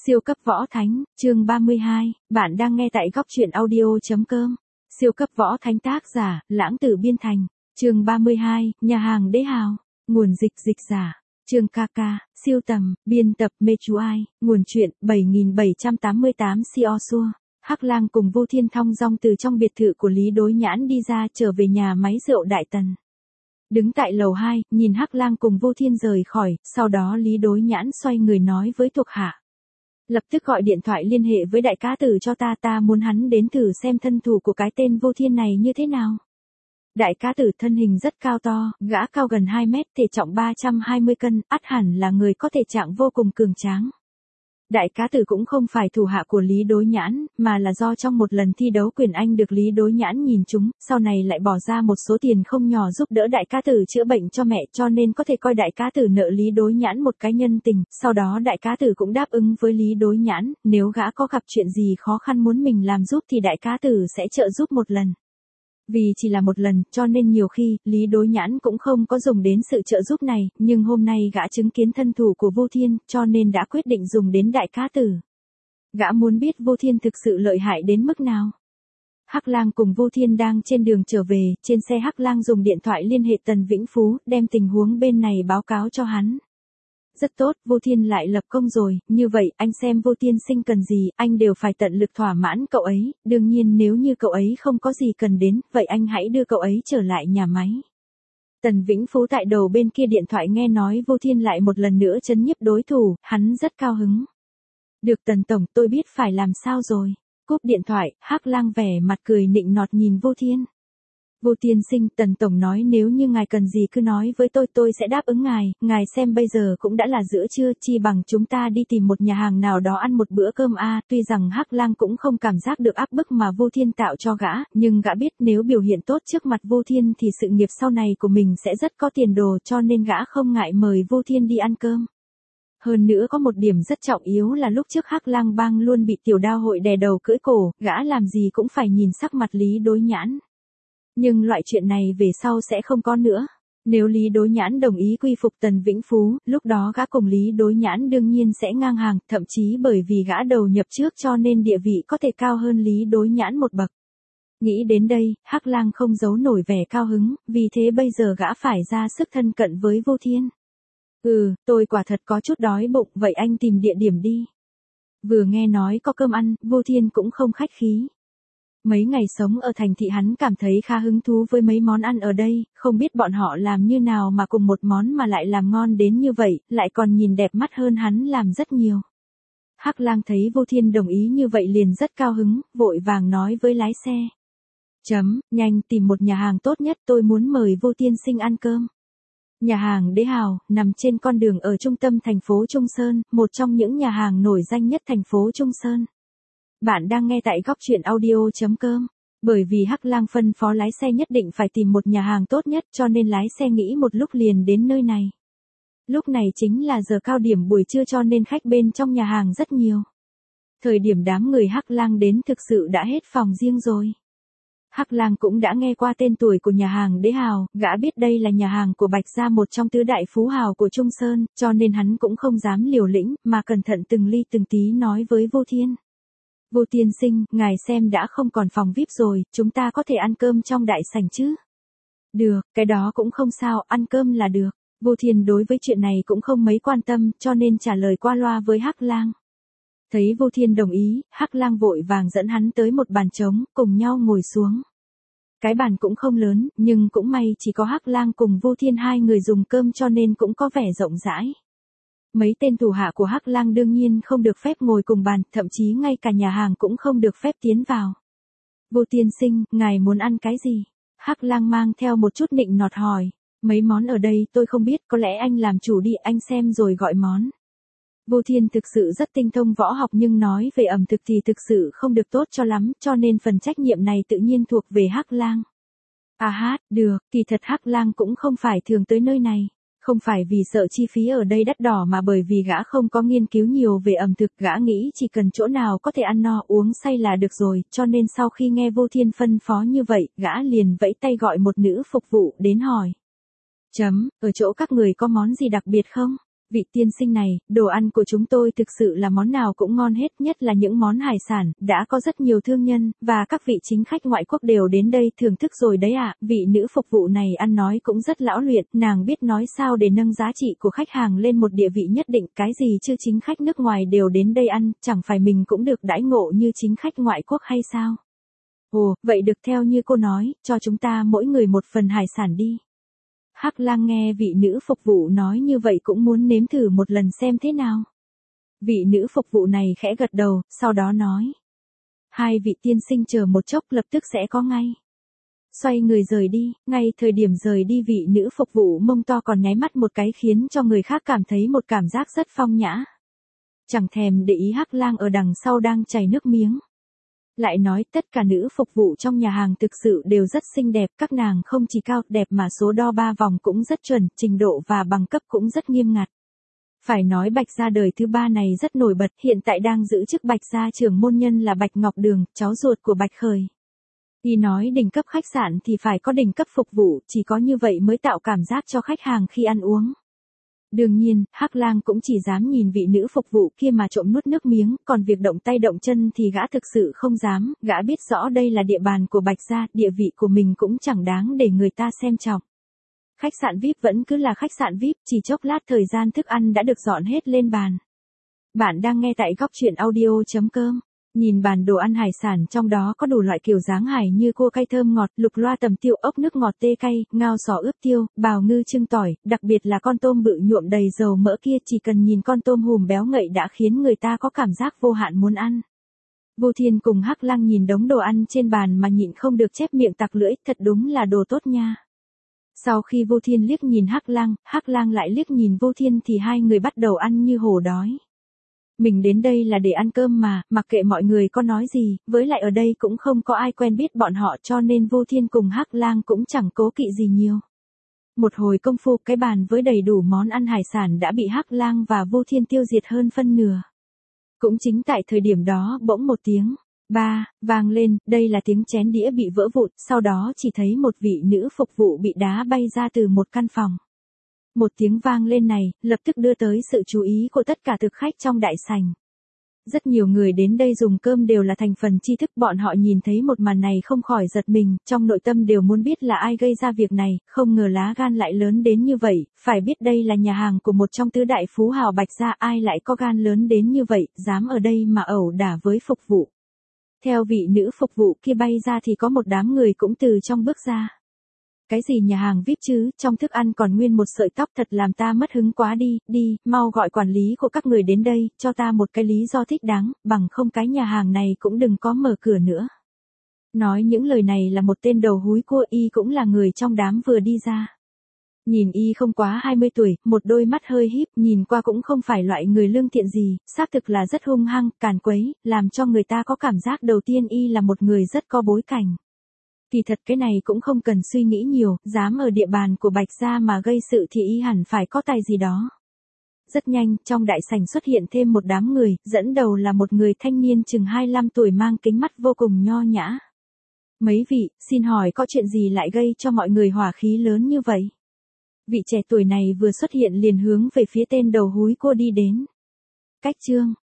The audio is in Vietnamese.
Siêu cấp võ thánh, chương 32, bạn đang nghe tại góc truyện audio.com. Siêu cấp võ thánh tác giả, Lãng Tử Biên Thành, chương 32, nhà hàng đế hào, nguồn dịch giả, chương KK, siêu tầm, biên tập Mê Chú Ai, nguồn truyện 7788 Siosua. Hắc Lang cùng Vu Thiên thong dong từ trong biệt thự của Lý Đối Nhãn đi ra trở về nhà máy rượu Đại Tần. Đứng tại lầu 2, nhìn Hắc Lang cùng Vu Thiên rời khỏi, sau đó Lý Đối Nhãn xoay người nói với thuộc hạ. Lập tức gọi điện thoại liên hệ với đại cá tử cho ta muốn hắn đến thử xem thân thủ của cái tên Vô Thiên này như thế nào. Đại cá tử thân hình rất cao to, gã cao gần 2 mét, thể trọng 320 cân, ắt hẳn là người có thể trạng vô cùng cường tráng. Đại cá tử cũng không phải thủ hạ của Lý Đối Nhãn, mà là do trong một lần thi đấu quyền Anh được Lý Đối Nhãn nhìn trúng, sau này lại bỏ ra một số tiền không nhỏ giúp đỡ đại cá tử chữa bệnh cho mẹ, cho nên có thể coi đại cá tử nợ Lý Đối Nhãn một cái nhân tình, sau đó đại cá tử cũng đáp ứng với Lý Đối Nhãn, nếu gã có gặp chuyện gì khó khăn muốn mình làm giúp thì đại cá tử sẽ trợ giúp một lần. Vì chỉ là một lần, cho nên nhiều khi, Lý Đối Nhãn cũng không có dùng đến sự trợ giúp này, nhưng hôm nay gã chứng kiến thân thủ của Vô Thiên, cho nên đã quyết định dùng đến đại cá tử. Gã muốn biết Vô Thiên thực sự lợi hại đến mức nào. Hắc Lang cùng Vô Thiên đang trên đường trở về, trên xe Hắc Lang dùng điện thoại liên hệ Tần Vĩnh Phú, đem tình huống bên này báo cáo cho hắn. Rất tốt, Vô Thiên lại lập công rồi, như vậy, anh xem Vô Thiên sinh cần gì, anh đều phải tận lực thỏa mãn cậu ấy, đương nhiên nếu như cậu ấy không có gì cần đến, vậy anh hãy đưa cậu ấy trở lại nhà máy. Tần Vĩnh Phú tại đầu bên kia điện thoại nghe nói Vô Thiên lại một lần nữa trấn nhiếp đối thủ, hắn rất cao hứng. Được Tần Tổng, tôi biết phải làm sao rồi. Cúp điện thoại, Hắc Lang vẻ mặt cười nịnh nọt nhìn Vô Thiên. Vô Tiên sinh, Tần Tổng nói nếu như ngài cần gì cứ nói với tôi sẽ đáp ứng ngài xem bây giờ cũng đã là giữa trưa, chi bằng chúng ta đi tìm một nhà hàng nào đó ăn một bữa cơm tuy rằng Hắc Lang cũng không cảm giác được áp bức mà Vô Thiên tạo cho gã, nhưng gã biết nếu biểu hiện tốt trước mặt Vô Thiên thì sự nghiệp sau này của mình sẽ rất có tiền đồ, cho nên gã không ngại mời Vô Thiên đi ăn cơm. Hơn nữa có một điểm rất trọng yếu là lúc trước Hắc Lang Bang luôn bị Tiểu Đao hội đè đầu cưỡi cổ, gã làm gì cũng phải nhìn sắc mặt Lý Đối Nhãn. Nhưng loại chuyện này về sau sẽ không có nữa. Nếu Lý Đối Nhãn đồng ý quy phục Tần Vĩnh Phú, lúc đó gã cùng Lý Đối Nhãn đương nhiên sẽ ngang hàng, thậm chí bởi vì gã đầu nhập trước cho nên địa vị có thể cao hơn Lý Đối Nhãn một bậc. Nghĩ đến đây, Hắc Lang không giấu nổi vẻ cao hứng, vì thế bây giờ gã phải ra sức thân cận với Vô Thiên. Tôi quả thật có chút đói bụng, vậy anh tìm địa điểm đi. Vừa nghe nói có cơm ăn, Vô Thiên cũng không khách khí. Mấy ngày sống ở thành thị hắn cảm thấy khá hứng thú với mấy món ăn ở đây, không biết bọn họ làm như nào mà cùng một món mà lại làm ngon đến như vậy, lại còn nhìn đẹp mắt hơn hắn làm rất nhiều. Hắc Lang thấy Vô Thiên đồng ý như vậy liền rất cao hứng, vội vàng nói với lái xe. Nhanh tìm một nhà hàng tốt nhất, tôi muốn mời Vô Tiên sinh ăn cơm. Nhà hàng Đế Hào, nằm trên con đường ở trung tâm thành phố Trung Sơn, một trong những nhà hàng nổi danh nhất thành phố Trung Sơn. Bạn đang nghe tại góc truyện audio.com. Bởi vì Hắc Lang phân phó lái xe nhất định phải tìm một nhà hàng tốt nhất cho nên lái xe nghĩ một lúc liền đến nơi này. Lúc này chính là giờ cao điểm buổi trưa cho nên khách bên trong nhà hàng rất nhiều. Thời điểm đám người Hắc Lang đến thực sự đã hết phòng riêng rồi. Hắc Lang cũng đã nghe qua tên tuổi của nhà hàng Đế Hào, gã biết đây là nhà hàng của Bạch Gia, một trong tứ đại phú hào của Trung Sơn, cho nên hắn cũng không dám liều lĩnh, mà cẩn thận từng ly từng tí nói với Vô Thiên. Vô Tiên sinh, ngài xem đã không còn phòng VIP rồi, chúng ta có thể ăn cơm trong đại sảnh chứ? Được, cái đó cũng không sao, ăn cơm là được. Vô Thiên đối với chuyện này cũng không mấy quan tâm, cho nên trả lời qua loa với Hắc Lang. Thấy Vô Thiên đồng ý, Hắc Lang vội vàng dẫn hắn tới một bàn trống, cùng nhau ngồi xuống. Cái bàn cũng không lớn, nhưng cũng may chỉ có Hắc Lang cùng Vô Thiên hai người dùng cơm cho nên cũng có vẻ rộng rãi. Mấy tên thủ hạ của Hắc Lang đương nhiên không được phép ngồi cùng bàn, thậm chí ngay cả nhà hàng cũng không được phép tiến vào. Vô Tiên sinh, ngài muốn ăn cái gì? Hắc Lang mang theo một chút nịnh nọt hỏi. Mấy món ở đây tôi không biết, có lẽ anh làm chủ đi, anh xem rồi gọi món. Vô Thiên thực sự rất tinh thông võ học nhưng nói về ẩm thực thì thực sự không được tốt cho lắm, cho nên phần trách nhiệm này tự nhiên thuộc về Hắc Lang. Được, kỳ thật Hắc Lang cũng không phải thường tới nơi này. Không phải vì sợ chi phí ở đây đắt đỏ mà bởi vì gã không có nghiên cứu nhiều về ẩm thực, gã nghĩ chỉ cần chỗ nào có thể ăn no uống say là được rồi, cho nên sau khi nghe Vô Thiên phân phó như vậy, gã liền vẫy tay gọi một nữ phục vụ đến hỏi. Ở chỗ các người có món gì đặc biệt không? Vị tiên sinh này, đồ ăn của chúng tôi thực sự là món nào cũng ngon hết, nhất là những món hải sản, đã có rất nhiều thương nhân, và các vị chính khách ngoại quốc đều đến đây thưởng thức rồi đấy ạ. Vị nữ phục vụ này ăn nói cũng rất lão luyện, nàng biết nói sao để nâng giá trị của khách hàng lên một địa vị nhất định, cái gì chứ chính khách nước ngoài đều đến đây ăn, chẳng phải mình cũng được đãi ngộ như chính khách ngoại quốc hay sao? Ồ, vậy được, theo như cô nói, cho chúng ta mỗi người một phần hải sản đi. Hắc Lang nghe vị nữ phục vụ nói như vậy cũng muốn nếm thử một lần xem thế nào. Vị nữ phục vụ này khẽ gật đầu, sau đó nói. Hai vị tiên sinh chờ một chốc, lập tức sẽ có ngay. Xoay người rời đi, ngay thời điểm rời đi vị nữ phục vụ mông to còn nháy mắt một cái khiến cho người khác cảm thấy một cảm giác rất phong nhã. Chẳng thèm để ý Hắc Lang ở đằng sau đang chảy nước miếng. Lại nói tất cả nữ phục vụ trong nhà hàng thực sự đều rất xinh đẹp, các nàng không chỉ cao đẹp mà số đo 3 vòng cũng rất chuẩn, trình độ và bằng cấp cũng rất nghiêm ngặt. Phải nói Bạch gia đời thứ 3 này rất nổi bật, hiện tại đang giữ chức Bạch gia trưởng môn nhân là Bạch Ngọc Đường, cháu ruột của Bạch Khởi. Y nói đỉnh cấp khách sạn thì phải có đỉnh cấp phục vụ, chỉ có như vậy mới tạo cảm giác cho khách hàng khi ăn uống. Đương nhiên, Hắc Lang cũng chỉ dám nhìn vị nữ phục vụ kia mà trộm nuốt nước miếng, còn việc động tay động chân thì gã thực sự không dám, gã biết rõ đây là địa bàn của Bạch gia, địa vị của mình cũng chẳng đáng để người ta xem trọng. Khách sạn VIP vẫn cứ là khách sạn VIP, chỉ chốc lát thời gian thức ăn đã được dọn hết lên bàn. Bạn đang nghe tại góc truyện audio.com. Nhìn bàn đồ ăn hải sản, trong đó có đủ loại kiểu dáng hải như cua cay thơm ngọt, lục loa tầm tiêu, ốc nước ngọt tê cay, ngao sò ướp tiêu, bào ngư trưng tỏi, đặc biệt là con tôm bự nhuộm đầy dầu mỡ kia, chỉ cần nhìn con tôm hùm béo ngậy đã khiến người ta có cảm giác vô hạn muốn ăn. Vô Thiên cùng Hắc Lang nhìn đống đồ ăn trên bàn mà nhịn không được chép miệng tặc lưỡi, thật đúng là đồ tốt nha. Sau khi Vô Thiên liếc nhìn Hắc Lang lại liếc nhìn Vô Thiên thì hai người bắt đầu ăn như hổ đói. Mình đến đây là để ăn cơm mà, mặc kệ mọi người có nói gì, với lại ở đây cũng không có ai quen biết bọn họ cho nên Vô Thiên cùng Hắc Lang cũng chẳng cố kỵ gì nhiều. Một hồi công phu, cái bàn với đầy đủ món ăn hải sản đã bị Hắc Lang và Vô Thiên tiêu diệt hơn phân nửa. Cũng chính tại thời điểm đó bỗng một tiếng ba vang lên, đây là tiếng chén đĩa bị vỡ vụn, sau đó chỉ thấy một vị nữ phục vụ bị đá bay ra từ một căn phòng. Một tiếng vang lên này, lập tức đưa tới sự chú ý của tất cả thực khách trong đại sảnh. Rất nhiều người đến đây dùng cơm đều là thành phần tri thức, bọn họ nhìn thấy một màn này không khỏi giật mình, trong nội tâm đều muốn biết là ai gây ra việc này, không ngờ lá gan lại lớn đến như vậy, phải biết đây là nhà hàng của một trong tứ đại phú hào Bạch gia, ai lại có gan lớn đến như vậy, dám ở đây mà ẩu đả với phục vụ. Theo vị nữ phục vụ kia bay ra thì có một đám người cũng từ trong bước ra. Cái gì nhà hàng VIP chứ, trong thức ăn còn nguyên một sợi tóc, thật làm ta mất hứng quá đi, đi, mau gọi quản lý của các người đến đây, cho ta một cái lý do thích đáng, bằng không cái nhà hàng này cũng đừng có mở cửa nữa. Nói những lời này là một tên đầu húi cua, y cũng là người trong đám vừa đi ra. Nhìn y không quá 20 tuổi, một đôi mắt hơi híp, nhìn qua cũng không phải loại người lương thiện gì, xác thực là rất hung hăng, càn quấy, làm cho người ta có cảm giác đầu tiên y là một người rất có bối cảnh. Kỳ thật cái này cũng không cần suy nghĩ nhiều, dám ở địa bàn của Bạch gia mà gây sự thì y hẳn phải có tài gì đó. Rất nhanh, trong đại sảnh xuất hiện thêm một đám người, dẫn đầu là một người thanh niên chừng 25 tuổi mang kính mắt vô cùng nho nhã. Mấy vị, xin hỏi có chuyện gì lại gây cho mọi người hỏa khí lớn như vậy? Vị trẻ tuổi này vừa xuất hiện liền hướng về phía tên đầu húi cua đi đến. Cách chương